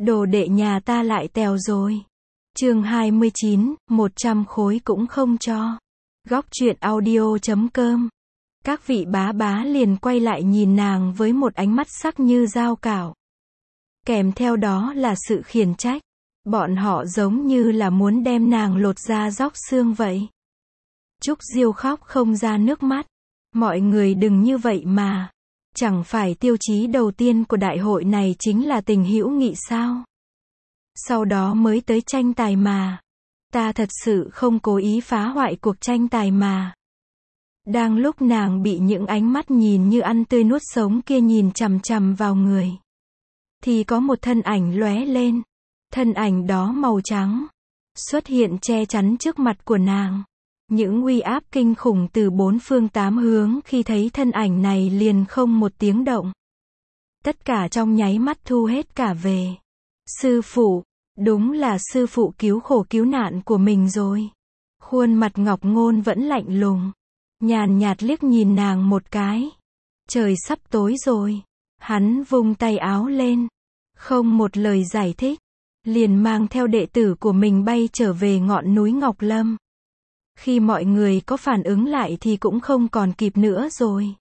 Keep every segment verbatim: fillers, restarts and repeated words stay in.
Đồ đệ nhà ta lại tèo rồi. Chương hai mươi chín, một trăm khối cũng không cho. Góc truyện audio chấm com. Các vị bá bá liền quay lại nhìn nàng với một ánh mắt sắc như dao cạo. Kèm theo đó là sự khiển trách. Bọn họ giống như là muốn đem nàng lột da róc xương vậy. Trúc Diêu khóc không ra nước mắt. Mọi người đừng như vậy mà. Chẳng phải tiêu chí đầu tiên của đại hội này chính là tình hữu nghị sao? Sau đó mới tới tranh tài mà. Ta thật sự không cố ý phá hoại cuộc tranh tài mà. Đang lúc nàng bị những ánh mắt nhìn như ăn tươi nuốt sống kia nhìn chằm chằm vào người, thì có một thân ảnh lóe lên. Thân ảnh đó màu trắng, xuất hiện che chắn trước mặt của nàng. Những uy áp kinh khủng từ bốn phương tám hướng khi thấy thân ảnh này liền không một tiếng động. Tất cả trong nháy mắt thu hết cả về. Sư phụ, đúng là sư phụ cứu khổ cứu nạn của mình rồi. Khuôn mặt Ngọc Ngôn vẫn lạnh lùng, nhàn nhạt liếc nhìn nàng một cái. Trời sắp tối rồi. Hắn vung tay áo lên, không một lời giải thích, liền mang theo đệ tử của mình bay trở về ngọn núi Ngọc Lâm. Khi mọi người có phản ứng lại thì cũng không còn kịp nữa rồi.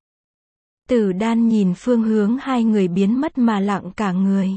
Tử Đan nhìn phương hướng hai người biến mất mà lặng cả người.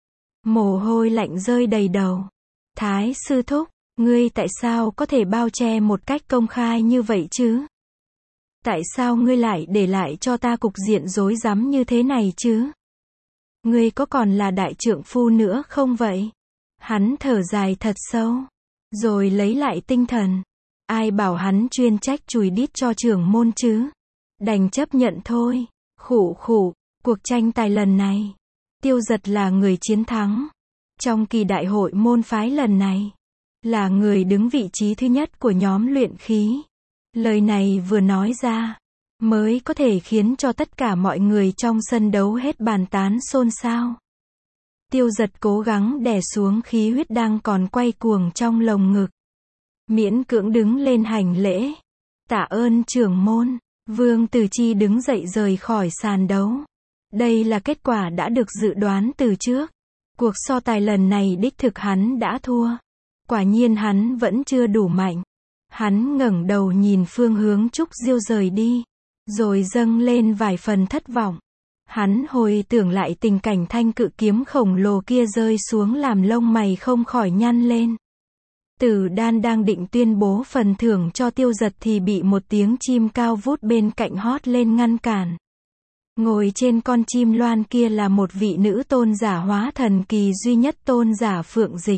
Mồ hôi lạnh rơi đầy đầu. Thái sư thúc, ngươi tại sao có thể bao che một cách công khai như vậy chứ? Tại sao ngươi lại để lại cho ta cục diện rối rắm như thế này chứ? Ngươi có còn là đại trượng phu nữa không vậy? Hắn thở dài thật sâu, rồi lấy lại tinh thần. Ai bảo hắn chuyên trách chùi đít cho trưởng môn chứ? Đành chấp nhận thôi. Khụ khụ, cuộc tranh tài lần này, Tiêu Giật là người chiến thắng. Trong kỳ đại hội môn phái lần này, là người đứng vị trí thứ nhất của nhóm luyện khí. Lời này vừa nói ra, mới có thể khiến cho tất cả mọi người trong sân đấu hết bàn tán xôn xao. Tiêu Giật cố gắng đè xuống khí huyết đang còn quay cuồng trong lồng ngực. Miễn cưỡng đứng lên hành lễ. Tạ ơn trưởng môn. Vương Tử Chi đứng dậy rời khỏi sàn đấu. Đây là kết quả đã được dự đoán từ trước. Cuộc so tài lần này đích thực hắn đã thua. Quả nhiên hắn vẫn chưa đủ mạnh. Hắn ngẩng đầu nhìn phương hướng Trúc Diêu rời đi, rồi dâng lên vài phần thất vọng. Hắn hồi tưởng lại tình cảnh thanh cự kiếm khổng lồ kia rơi xuống làm lông mày không khỏi nhăn lên. Tử Đan đang định tuyên bố phần thưởng cho Tiêu Giật thì bị một tiếng chim cao vút bên cạnh hót lên ngăn cản. Ngồi trên con chim loan kia là một vị nữ tôn giả hóa thần kỳ duy nhất, tôn giả Phượng Dịch.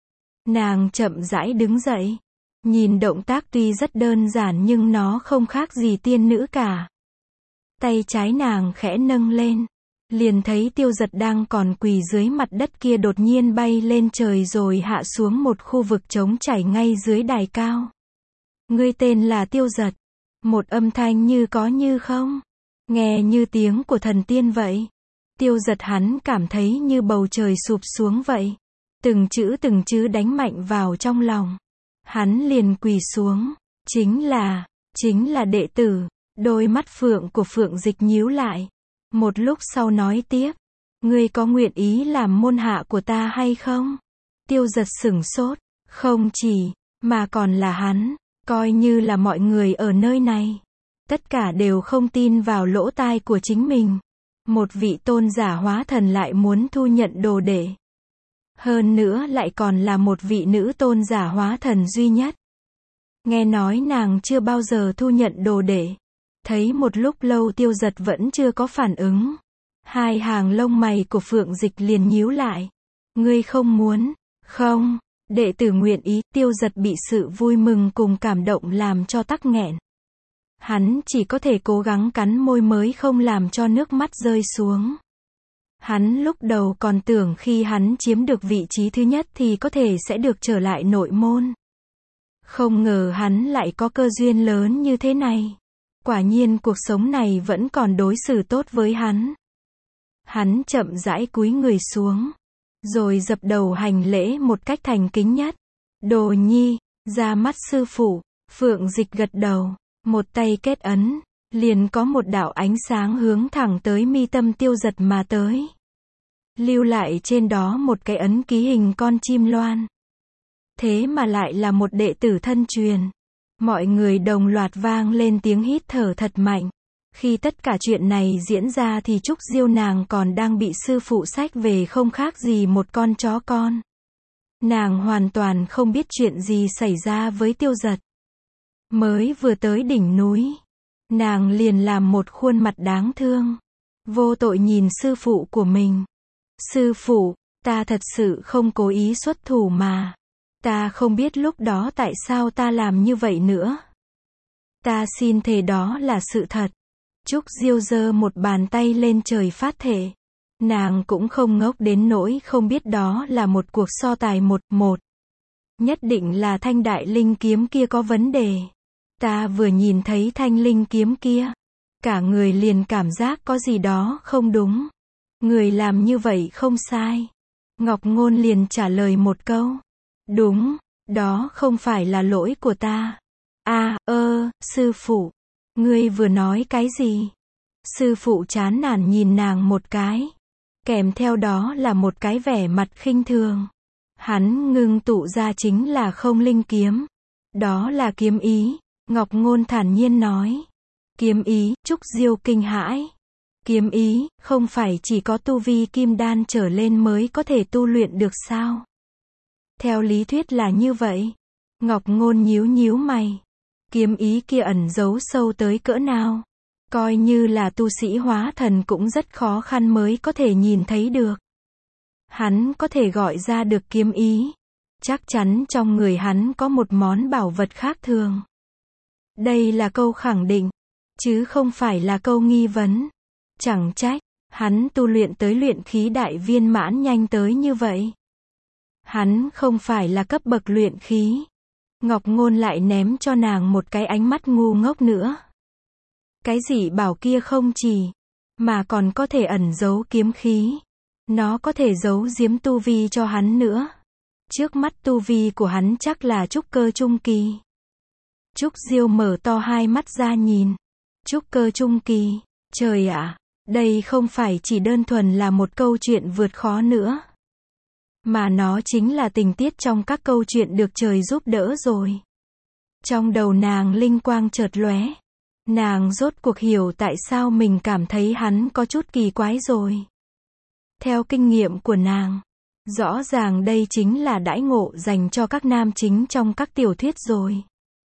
Nàng chậm rãi đứng dậy. Nhìn động tác tuy rất đơn giản nhưng nó không khác gì tiên nữ cả. Tay trái nàng khẽ nâng lên, liền thấy Tiêu Giật đang còn quỳ dưới mặt đất kia đột nhiên bay lên trời rồi hạ xuống một khu vực trống trải ngay dưới đài cao. Ngươi tên là Tiêu Giật. Một âm thanh như có như không, nghe như tiếng của thần tiên vậy. Tiêu Giật hắn cảm thấy như bầu trời sụp xuống vậy. Từng chữ từng chữ đánh mạnh vào trong lòng. Hắn liền quỳ xuống. Chính là, chính là đệ tử. Đôi mắt phượng của Phượng Dịch nhíu lại. Một lúc sau nói tiếp. Ngươi có nguyện ý làm môn hạ của ta hay không? Tiêu Giật sửng sốt. Không chỉ, mà còn là hắn. Coi như là mọi người ở nơi này. Tất cả đều không tin vào lỗ tai của chính mình. Một vị tôn giả hóa thần lại muốn thu nhận đồ đệ. Hơn nữa lại còn là một vị nữ tôn giả hóa thần duy nhất. Nghe nói nàng chưa bao giờ thu nhận đồ đệ. Thấy một lúc lâu Tiêu Giật vẫn chưa có phản ứng. Hai hàng lông mày của Phượng Dịch liền nhíu lại. Ngươi không muốn? Không, đệ tử nguyện ý. Tiêu Giật bị sự vui mừng cùng cảm động làm cho tắc nghẹn. Hắn chỉ có thể cố gắng cắn môi mới không làm cho nước mắt rơi xuống. Hắn lúc đầu còn tưởng khi hắn chiếm được vị trí thứ nhất thì có thể sẽ được trở lại nội môn. Không ngờ hắn lại có cơ duyên lớn như thế này. Quả nhiên cuộc sống này vẫn còn đối xử tốt với hắn. Hắn chậm rãi cúi người xuống, rồi dập đầu hành lễ một cách thành kính nhất. Đồ nhi, ra mắt sư phụ. Phượng Dịch gật đầu, một tay kết ấn, liền có một đạo ánh sáng hướng thẳng tới mi tâm Tiêu Giật mà tới. lưu lại trên đó một cái ấn ký hình con chim loan. Thế mà lại là một đệ tử thân truyền. Mọi người đồng loạt vang lên tiếng hít thở thật mạnh. Khi tất cả chuyện này diễn ra thì Trúc Diêu nàng còn đang bị sư phụ xách về không khác gì một con chó con. Nàng hoàn toàn không biết chuyện gì xảy ra với Tiêu Giật. Mới vừa tới đỉnh núi, nàng liền làm một khuôn mặt đáng thương, vô tội nhìn sư phụ của mình. Sư phụ, ta thật sự không cố ý xuất thủ mà. Ta không biết lúc đó tại sao ta làm như vậy nữa. Ta xin thề đó là sự thật. Trúc Diêu giơ một bàn tay lên trời phát thệ. Nàng cũng không ngốc đến nỗi không biết đó là một cuộc so tài một một. Nhất định là thanh đại linh kiếm kia có vấn đề. Ta vừa nhìn thấy thanh linh kiếm kia, cả người liền cảm giác có gì đó không đúng. Người làm như vậy không sai. Ngọc Ngôn liền trả lời một câu. Đúng, đó không phải là lỗi của ta. À, ơ, sư phụ, ngươi vừa nói cái gì? Sư phụ chán nản nhìn nàng một cái. Kèm theo đó là một cái vẻ mặt khinh thường. Hắn ngưng tụ ra chính là không linh kiếm. Đó là kiếm ý. Ngọc Ngôn thản nhiên nói. Kiếm ý, Trúc Diêu kinh hãi. Kiếm ý, không phải chỉ có tu vi kim đan trở lên mới có thể tu luyện được sao? Theo lý thuyết là như vậy. Ngọc Ngôn nhíu nhíu mày. Kiếm ý kia ẩn giấu sâu tới cỡ nào? Coi như là tu sĩ hóa thần cũng rất khó khăn mới có thể nhìn thấy được. Hắn có thể gọi ra được kiếm ý. Chắc chắn trong người hắn có một món bảo vật khác thường. Đây là câu khẳng định, chứ không phải là câu nghi vấn. Chẳng trách, hắn tu luyện tới luyện khí đại viên mãn nhanh tới như vậy. Hắn không phải là cấp bậc luyện khí. Ngọc Ngôn lại ném cho nàng một cái ánh mắt ngu ngốc nữa. Cái gì bảo kia không chỉ, mà còn có thể ẩn giấu kiếm khí. Nó có thể giấu giếm tu vi cho hắn nữa. Trước mắt tu vi của hắn chắc là trúc cơ trung kỳ. Trúc Diêu mở to hai mắt ra nhìn. Trúc cơ trung kỳ, trời ạ, đây không phải chỉ đơn thuần là một câu chuyện vượt khó nữa. Mà nó chính là tình tiết trong các câu chuyện được trời giúp đỡ rồi. Trong đầu nàng linh quang chợt lóe. Nàng rốt cuộc hiểu tại sao mình cảm thấy hắn có chút kỳ quái rồi. Theo kinh nghiệm của nàng, rõ ràng đây chính là đãi ngộ dành cho các nam chính trong các tiểu thuyết rồi.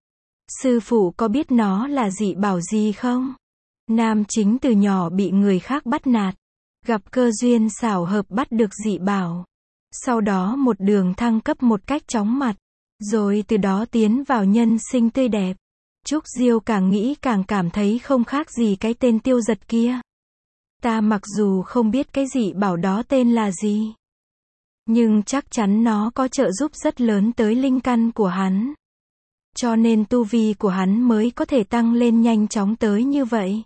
Sư phụ có biết nó là dị bảo gì không? Nam chính từ nhỏ bị người khác bắt nạt, gặp cơ duyên xảo hợp bắt được dị bảo. Sau đó một đường thăng cấp một cách chóng mặt, rồi từ đó tiến vào nhân sinh tươi đẹp. Trúc Diêu càng nghĩ càng cảm thấy không khác gì cái tên Tiêu Giật kia. Ta mặc dù không biết cái dị bảo đó tên là gì, nhưng chắc chắn nó có trợ giúp rất lớn tới linh căn của hắn. Cho nên tu vi của hắn mới có thể tăng lên nhanh chóng tới như vậy.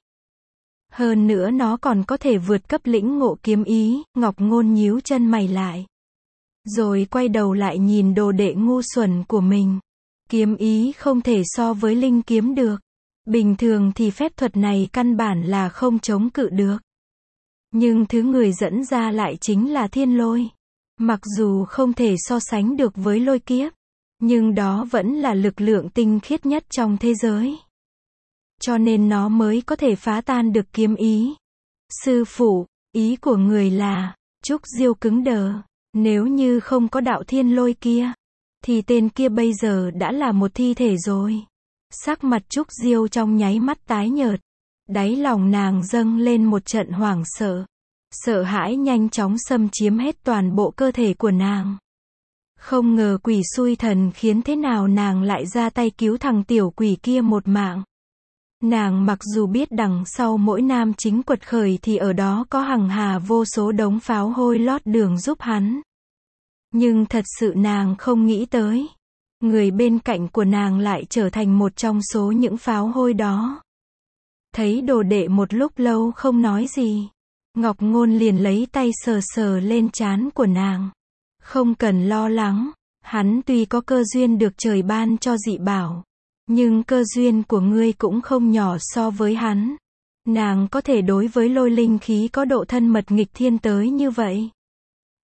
Hơn nữa nó còn có thể vượt cấp lĩnh ngộ kiếm ý. Ngọc Ngôn nhíu chân mày lại, rồi quay đầu lại nhìn đồ đệ ngu xuẩn của mình. Kiếm ý không thể so với linh kiếm được. Bình thường thì phép thuật này căn bản là không chống cự được. Nhưng thứ người dẫn ra lại chính là thiên lôi. Mặc dù không thể so sánh được với lôi kiếp, nhưng đó vẫn là lực lượng tinh khiết nhất trong thế giới. Cho nên nó mới có thể phá tan được kiếm ý. Sư phụ, ý của người là, Trúc Diêu cứng đờ, nếu như không có đạo thiên lôi kia, thì tên kia bây giờ đã là một thi thể rồi. Sắc mặt Trúc Diêu trong nháy mắt tái nhợt. Đáy lòng nàng dâng lên một trận hoảng sợ. Sợ hãi nhanh chóng xâm chiếm hết toàn bộ cơ thể của nàng. Không ngờ quỷ xui thần khiến thế nào nàng lại ra tay cứu thằng tiểu quỷ kia một mạng. Nàng mặc dù biết đằng sau mỗi nam chính quật khởi thì ở đó có hằng hà vô số đống pháo hôi lót đường giúp hắn. Nhưng thật sự nàng không nghĩ tới, người bên cạnh của nàng lại trở thành một trong số những pháo hôi đó. Thấy đồ đệ một lúc lâu không nói gì, Ngọc Ngôn liền lấy tay sờ sờ lên trán của nàng. Không cần lo lắng, hắn tuy có cơ duyên được trời ban cho dị bảo, nhưng cơ duyên của ngươi cũng không nhỏ so với hắn. Nàng có thể đối với lôi linh khí có độ thân mật nghịch thiên tới như vậy.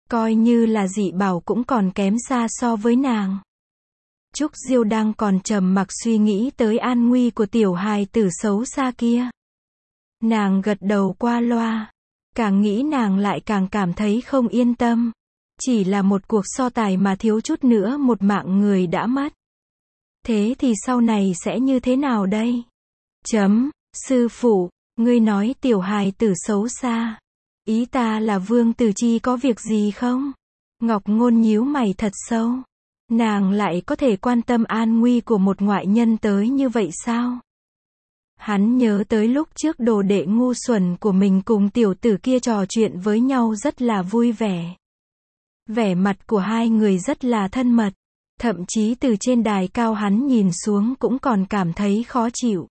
Coi như là dị bảo cũng còn kém xa so với nàng. Trúc Diêu đang còn trầm mặc suy nghĩ tới an nguy của tiểu hài tử xấu xa kia. Nàng gật đầu qua loa. Càng nghĩ nàng lại càng cảm thấy không yên tâm. Chỉ là một cuộc so tài mà thiếu chút nữa một mạng người đã mất. Thế thì sau này sẽ như thế nào đây? Chấm, sư phụ, ngươi nói tiểu hài tử xấu xa. Ý ta là Vương Tử Chi có việc gì không? Ngọc Ngôn nhíu mày thật sâu. Nàng lại có thể quan tâm an nguy của một ngoại nhân tới như vậy sao? Hắn nhớ tới lúc trước đồ đệ ngu xuẩn của mình cùng tiểu tử kia trò chuyện với nhau rất là vui vẻ. Vẻ mặt của hai người rất là thân mật. Thậm chí từ trên đài cao hắn nhìn xuống cũng còn cảm thấy khó chịu.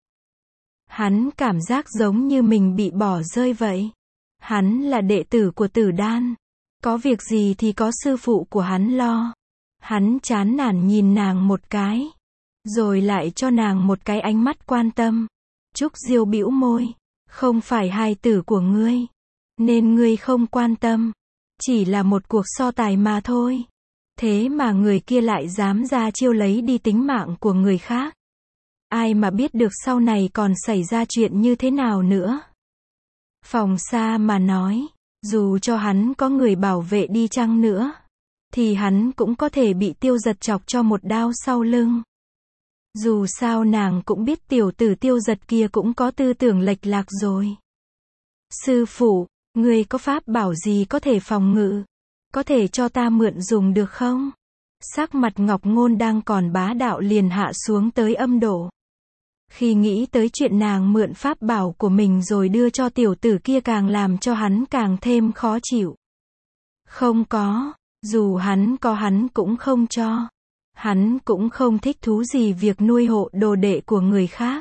Hắn cảm giác giống như mình bị bỏ rơi vậy. Hắn là đệ tử của Tử Đan. Có việc gì thì có sư phụ của hắn lo. Hắn chán nản nhìn nàng một cái. Rồi lại cho nàng một cái ánh mắt quan tâm. Trúc Diêu bĩu môi. Không phải hài tử của ngươi. Nên ngươi không quan tâm. Chỉ là một cuộc so tài mà thôi. Thế mà người kia lại dám ra chiêu lấy đi tính mạng của người khác. Ai mà biết được sau này còn xảy ra chuyện như thế nào nữa. Phòng xa mà nói, dù cho hắn có người bảo vệ đi chăng nữa, thì hắn cũng có thể bị Tiêu Giật chọc cho một đao sau lưng. Dù sao nàng cũng biết tiểu tử Tiêu Giật kia cũng có tư tưởng lệch lạc rồi. Sư phụ, người có pháp bảo gì có thể phòng ngự? Có thể cho ta mượn dùng được không? Sắc mặt Ngọc Ngôn đang còn bá đạo liền hạ xuống tới âm độ. Khi nghĩ tới chuyện nàng mượn pháp bảo của mình rồi đưa cho tiểu tử kia càng làm cho hắn càng thêm khó chịu. Không có, dù hắn có hắn cũng không cho. Hắn cũng không thích thú gì việc nuôi hộ đồ đệ của người khác.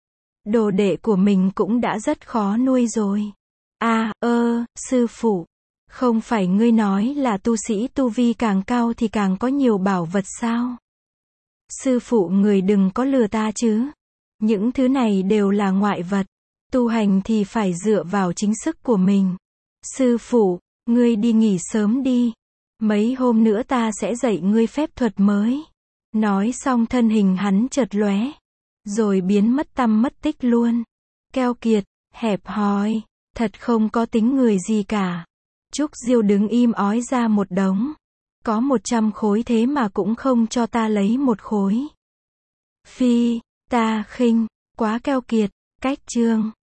Đồ đệ của mình cũng đã rất khó nuôi rồi. À, ơ, sư phụ. Không phải ngươi nói là tu sĩ tu vi càng cao thì càng có nhiều bảo vật sao? Sư phụ người đừng có lừa ta chứ. Những thứ này đều là ngoại vật. Tu hành thì phải dựa vào chính sức của mình. Sư phụ, ngươi đi nghỉ sớm đi. Mấy hôm nữa ta sẽ dạy ngươi phép thuật mới. Nói xong thân hình hắn chợt lóe. Rồi biến mất tăm mất tích luôn. Keo kiệt, hẹp hòi, thật không có tính người gì cả. Trúc Diêu đứng im ói ra một đống. Có một trăm khối thế mà cũng không cho ta lấy một khối. Phi, ta khinh, quá keo kiệt, cách chương.